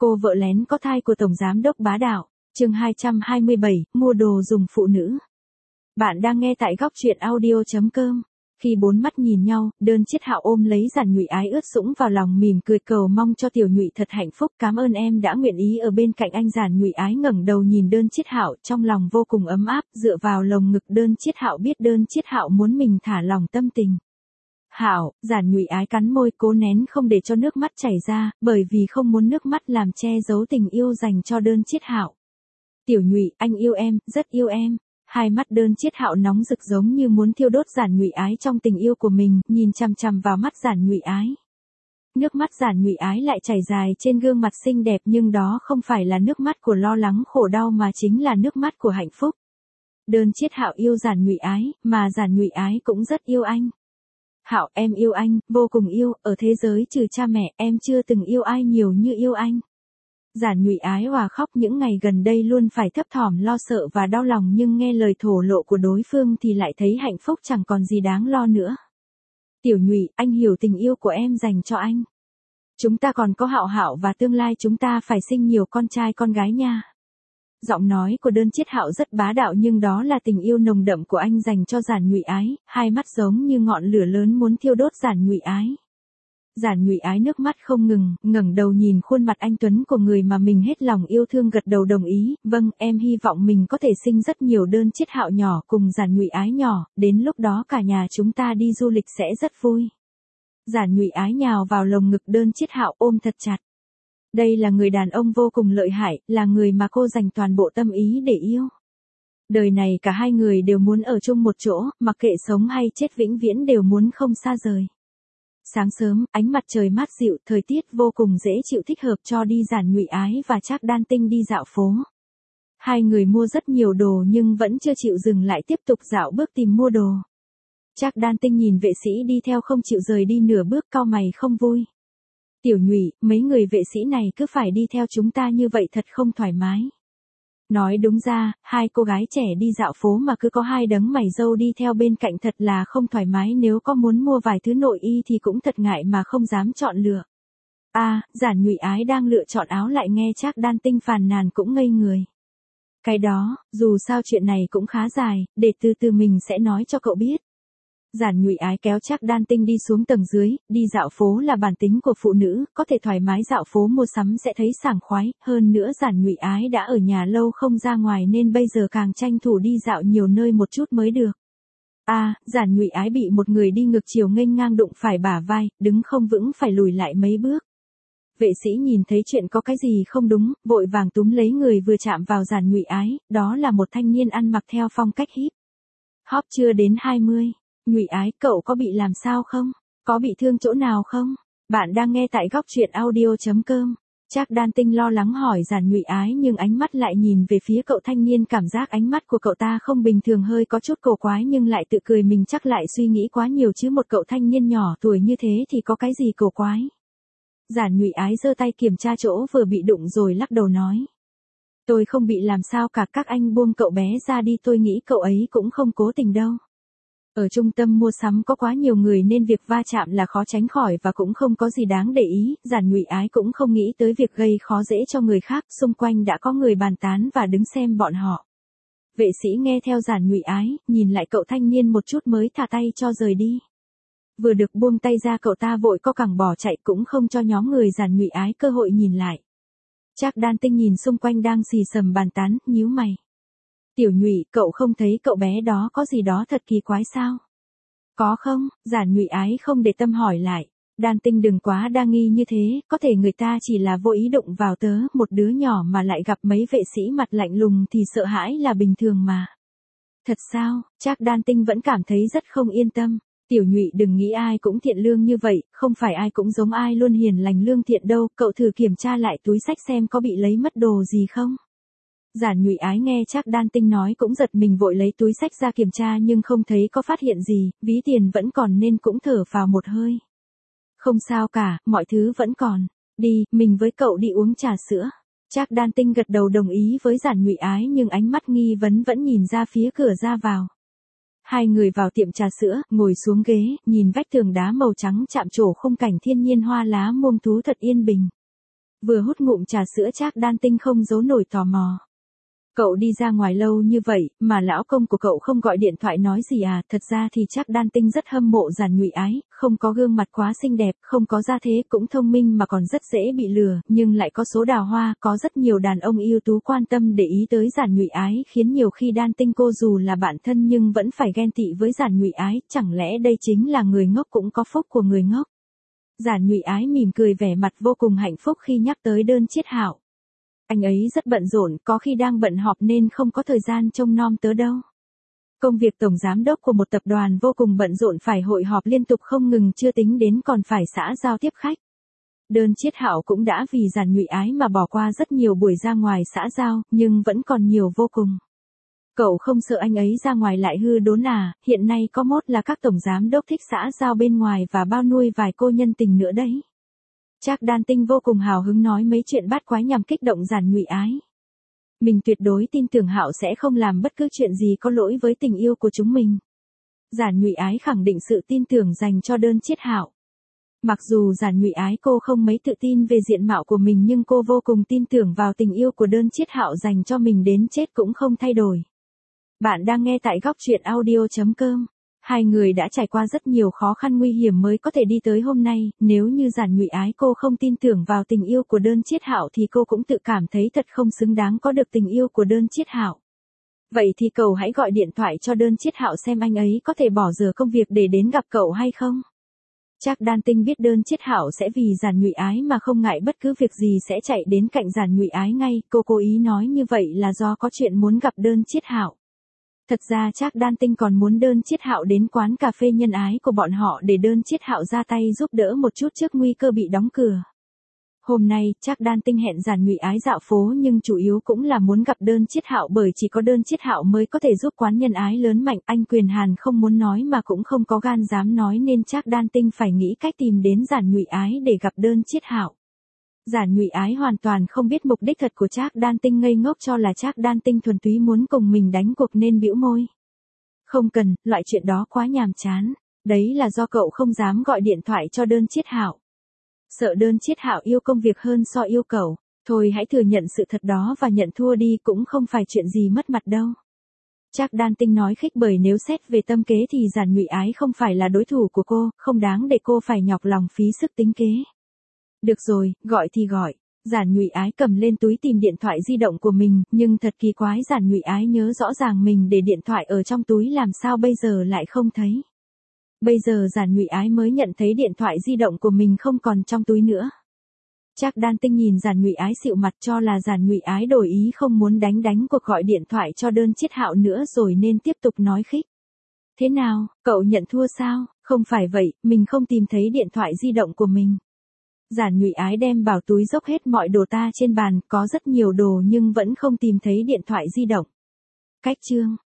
Cô vợ lén có thai của Tổng Giám đốc bá đạo. Chương 227, mua đồ dùng phụ nữ. Bạn đang nghe tại góc truyện audio.com. Khi bốn mắt nhìn nhau, Đơn Chiết Hạo ôm lấy Giản Nhụy Ái ướt sũng vào lòng mỉm cười cầu mong cho Tiểu Nhụy thật hạnh phúc. Cảm ơn em đã nguyện ý ở bên cạnh anh. Giản Nhụy Ái ngẩng đầu nhìn Đơn Chiết Hạo, trong lòng vô cùng ấm áp, dựa vào lồng ngực Đơn Chiết Hạo, biết Đơn Chiết Hạo muốn mình thả lòng tâm tình. Hạo, Giản Nhụy Ái cắn môi cố nén không để cho nước mắt chảy ra, bởi vì không muốn nước mắt làm che giấu tình yêu dành cho Đơn Chiết Hạo. Tiểu Nhụy, anh yêu em, rất yêu em. Hai mắt Đơn Chiết Hạo nóng rực giống như muốn thiêu đốt Giản Nhụy Ái trong tình yêu của mình, nhìn chằm chằm vào mắt Giản Nhụy Ái. Nước mắt Giản Nhụy Ái lại chảy dài trên gương mặt xinh đẹp, nhưng đó không phải là nước mắt của lo lắng khổ đau mà chính là nước mắt của hạnh phúc. Đơn Chiết Hạo yêu Giản Nhụy Ái, mà Giản Nhụy Ái cũng rất yêu anh. Hạo, em yêu anh, vô cùng yêu, ở thế giới trừ cha mẹ, em chưa từng yêu ai nhiều như yêu anh. Giản Nhụy Ái òa khóc, những ngày gần đây luôn phải thấp thỏm lo sợ và đau lòng, nhưng nghe lời thổ lộ của đối phương thì lại thấy hạnh phúc chẳng còn gì đáng lo nữa. Tiểu Nhụy, anh hiểu tình yêu của em dành cho anh. Chúng ta còn có Hạo Hạo và tương lai chúng ta phải sinh nhiều con trai con gái nha. Giọng nói của Đơn Chiết Hạo rất bá đạo, nhưng đó là tình yêu nồng đậm của anh dành cho Giản Nhụy Ái, hai mắt giống như ngọn lửa lớn muốn thiêu đốt Giản Nhụy Ái. Giản Nhụy Ái nước mắt không ngừng, ngẩng đầu nhìn khuôn mặt anh tuấn của người mà mình hết lòng yêu thương, gật đầu đồng ý. Vâng, em hy vọng mình có thể sinh rất nhiều Đơn Chiết Hạo nhỏ cùng Giản Nhụy Ái nhỏ, đến lúc đó cả nhà chúng ta đi du lịch sẽ rất vui. Giản Nhụy Ái nhào vào lồng ngực Đơn Chiết Hạo ôm thật chặt. Đây là người đàn ông vô cùng lợi hại, là người mà cô dành toàn bộ tâm ý để yêu. Đời này cả hai người đều muốn ở chung một chỗ, mặc kệ sống hay chết vĩnh viễn đều muốn không xa rời. Sáng sớm, ánh mặt trời mát dịu, thời tiết vô cùng dễ chịu, thích hợp cho đi Giản Nhụy Ái và Trác Đan Tinh đi dạo phố. Hai người mua rất nhiều đồ nhưng vẫn chưa chịu dừng lại, tiếp tục dạo bước tìm mua đồ. Trác Đan Tinh nhìn vệ sĩ đi theo không chịu rời đi nửa bước, cau mày không vui. Tiểu Nhụy, mấy người vệ sĩ này cứ phải đi theo chúng ta như vậy thật không thoải mái. Nói đúng ra, hai cô gái trẻ đi dạo phố mà cứ có hai đấng mày râu đi theo bên cạnh thật là không thoải mái, nếu có muốn mua vài thứ nội y thì cũng thật ngại mà không dám chọn lựa. Giản Nhụy Ái đang lựa chọn áo lại nghe Trác Đan Tinh phàn nàn cũng ngây người. Cái đó, dù sao chuyện này cũng khá dài, để từ từ mình sẽ nói cho cậu biết. Giản Nhụy Ái kéo Trác Đan Tinh đi xuống tầng dưới, đi dạo phố là bản tính của phụ nữ, có thể thoải mái dạo phố mua sắm sẽ thấy sảng khoái, hơn nữa Giản Nhụy Ái đã ở nhà lâu không ra ngoài nên bây giờ càng tranh thủ đi dạo nhiều nơi một chút mới được. Giản Nhụy Ái bị một người đi ngược chiều nghênh ngang đụng phải bả vai, đứng không vững phải lùi lại mấy bước. Vệ sĩ nhìn thấy chuyện có cái gì không đúng, vội vàng túm lấy người vừa chạm vào Giản Nhụy Ái, đó là một thanh niên ăn mặc theo phong cách hip hop chưa đến 20. Nhụy Ái, cậu có bị làm sao không? Có bị thương chỗ nào không? Bạn đang nghe tại góc truyện audio.com. Trác Đan Tinh lo lắng hỏi Giản Nhụy Ái, nhưng ánh mắt lại nhìn về phía cậu thanh niên, cảm giác ánh mắt của cậu ta không bình thường, hơi có chút cổ quái, nhưng lại tự cười mình chắc lại suy nghĩ quá nhiều chứ, một cậu thanh niên nhỏ tuổi như thế thì có cái gì cổ quái. Giản Nhụy Ái giơ tay kiểm tra chỗ vừa bị đụng rồi lắc đầu nói. Tôi không bị làm sao cả, các anh buông cậu bé ra đi, tôi nghĩ cậu ấy cũng không cố tình đâu. Ở trung tâm mua sắm có quá nhiều người nên việc va chạm là khó tránh khỏi và cũng không có gì đáng để ý, Giản Nhụy Ái cũng không nghĩ tới việc gây khó dễ cho người khác, xung quanh đã có người bàn tán và đứng xem bọn họ. Vệ sĩ nghe theo Giản Nhụy Ái, nhìn lại cậu thanh niên một chút mới thả tay cho rời đi. Vừa được buông tay ra cậu ta vội co cẳng bỏ chạy, cũng không cho nhóm người Giản Nhụy Ái cơ hội nhìn lại. Trác Đan Tinh nhìn xung quanh đang xì xầm bàn tán, nhíu mày. Tiểu Nhụy, cậu không thấy cậu bé đó có gì đó thật kỳ quái sao? Có không? Giản Nhụy Ái không để tâm hỏi lại. Đan Tinh đừng quá đa nghi như thế, có thể người ta chỉ là vô ý đụng vào tớ, một đứa nhỏ mà lại gặp mấy vệ sĩ mặt lạnh lùng thì sợ hãi là bình thường mà. Thật sao? Trác Đan Tinh vẫn cảm thấy rất không yên tâm. Tiểu Nhụy đừng nghĩ ai cũng thiện lương như vậy, không phải ai cũng giống ai luôn hiền lành lương thiện đâu, cậu thử kiểm tra lại túi xách xem có bị lấy mất đồ gì không. Giản Nhụy Ái nghe Trác Đan Tinh nói cũng giật mình, vội lấy túi xách ra kiểm tra nhưng không thấy có phát hiện gì, ví tiền vẫn còn nên cũng thở vào một hơi. Không sao cả, mọi thứ vẫn còn. Đi, mình với cậu đi uống trà sữa. Trác Đan Tinh gật đầu đồng ý với Giản Nhụy Ái, nhưng ánh mắt nghi vấn vẫn nhìn ra phía cửa ra vào. Hai người vào tiệm trà sữa, ngồi xuống ghế, nhìn vách tường đá màu trắng chạm trổ khung cảnh thiên nhiên hoa lá muông thú thật yên bình. Vừa hút ngụm trà sữa Trác Đan Tinh không giấu nổi tò mò. Cậu đi ra ngoài lâu như vậy, mà lão công của cậu không gọi điện thoại nói gì à? Thật ra thì Trác Đan Tinh rất hâm mộ Giản Nhụy Ái, không có gương mặt quá xinh đẹp, không có gia thế, cũng thông minh mà còn rất dễ bị lừa, nhưng lại có số đào hoa, có rất nhiều đàn ông ưu tú quan tâm để ý tới Giản Nhụy Ái, khiến nhiều khi Đan Tinh cô dù là bạn thân nhưng vẫn phải ghen tị với Giản Nhụy Ái, chẳng lẽ đây chính là người ngốc cũng có phúc của người ngốc? Giản Nhụy Ái mỉm cười vẻ mặt vô cùng hạnh phúc khi nhắc tới Đơn Chiết Hạo. Anh ấy rất bận rộn, có khi đang bận họp nên không có thời gian trông nom tớ đâu. Công việc tổng giám đốc của một tập đoàn vô cùng bận rộn, phải hội họp liên tục không ngừng, chưa tính đến còn phải xã giao tiếp khách. Đơn Chiết Hạo cũng đã vì Giản Nhụy Ái mà bỏ qua rất nhiều buổi ra ngoài xã giao, nhưng vẫn còn nhiều vô cùng. Cậu không sợ anh ấy ra ngoài lại hư đốn à? Hiện nay có mốt là các tổng giám đốc thích xã giao bên ngoài và bao nuôi vài cô nhân tình nữa đấy. Trác Đan Tinh vô cùng hào hứng nói mấy chuyện bát quái nhằm kích động Giản Nhụy Ái. Mình tuyệt đối tin tưởng Hạo sẽ không làm bất cứ chuyện gì có lỗi với tình yêu của chúng mình. Giản Nhụy Ái khẳng định sự tin tưởng dành cho Đơn Chiết Hạo. Mặc dù Giản Nhụy Ái cô không mấy tự tin về diện mạo của mình nhưng cô vô cùng tin tưởng vào tình yêu của Đơn Chiết Hạo dành cho mình đến chết cũng không thay đổi. Bạn đang nghe tại góc truyện audio.com. Hai người đã trải qua rất nhiều khó khăn nguy hiểm mới có thể đi tới hôm nay, nếu như Giản Nhụy Ái cô không tin tưởng vào tình yêu của Đơn Chiết Hạo thì cô cũng tự cảm thấy thật không xứng đáng có được tình yêu của Đơn Chiết Hạo. Vậy thì cậu hãy gọi điện thoại cho Đơn Chiết Hạo xem anh ấy có thể bỏ dở công việc để đến gặp cậu hay không. Trác Đan Tinh biết Đơn Chiết Hạo sẽ vì Giản Nhụy Ái mà không ngại bất cứ việc gì sẽ chạy đến cạnh Giản Nhụy Ái ngay, cô cố ý nói như vậy là do có chuyện muốn gặp Đơn Chiết Hạo. Thật ra Trác Đan Tinh còn muốn Đơn Chiết Hạo đến quán cà phê nhân ái của bọn họ để Đơn Chiết Hạo ra tay giúp đỡ một chút trước nguy cơ bị đóng cửa. Hôm nay, Trác Đan Tinh hẹn Giản Nhụy Ái dạo phố nhưng chủ yếu cũng là muốn gặp Đơn Chiết Hạo bởi chỉ có Đơn Chiết Hạo mới có thể giúp quán nhân ái lớn mạnh. Anh Quyền Hàn không muốn nói mà cũng không có gan dám nói nên Trác Đan Tinh phải nghĩ cách tìm đến Giản Nhụy Ái để gặp Đơn Chiết Hạo. Giản Nhụy Ái hoàn toàn không biết mục đích thật của Trác Đan Tinh, ngây ngốc cho là Trác Đan Tinh thuần túy muốn cùng mình đánh cuộc nên bĩu môi. Không cần, loại chuyện đó quá nhàm chán. Đấy là do cậu không dám gọi điện thoại cho Đơn Chiết Hạo. Sợ Đơn Chiết Hạo yêu công việc hơn so yêu cậu. Thôi hãy thừa nhận sự thật đó và nhận thua đi, cũng không phải chuyện gì mất mặt đâu. Trác Đan Tinh nói khích bởi nếu xét về tâm kế thì Giản Nhụy Ái không phải là đối thủ của cô, không đáng để cô phải nhọc lòng phí sức tính kế. Được rồi, gọi thì gọi. Giản Nhụy Ái cầm lên túi tìm điện thoại di động của mình, nhưng thật kỳ quái, Giản Nhụy Ái nhớ rõ ràng mình để điện thoại ở trong túi, làm sao bây giờ lại không thấy. Bây giờ Giản Nhụy Ái mới nhận thấy điện thoại di động của mình không còn trong túi nữa. Trác Đan Tinh nhìn Giản Nhụy Ái xịu mặt cho là Giản Nhụy Ái đổi ý không muốn đánh cuộc gọi điện thoại cho Đơn Chiết Hạo nữa rồi nên tiếp tục nói khích. Thế nào, cậu nhận thua sao? Không phải vậy, mình không tìm thấy điện thoại di động của mình. Giản Nhụy Ái đem vào túi dốc hết mọi đồ ta trên bàn, có rất nhiều đồ nhưng vẫn không tìm thấy điện thoại di động. Cách chương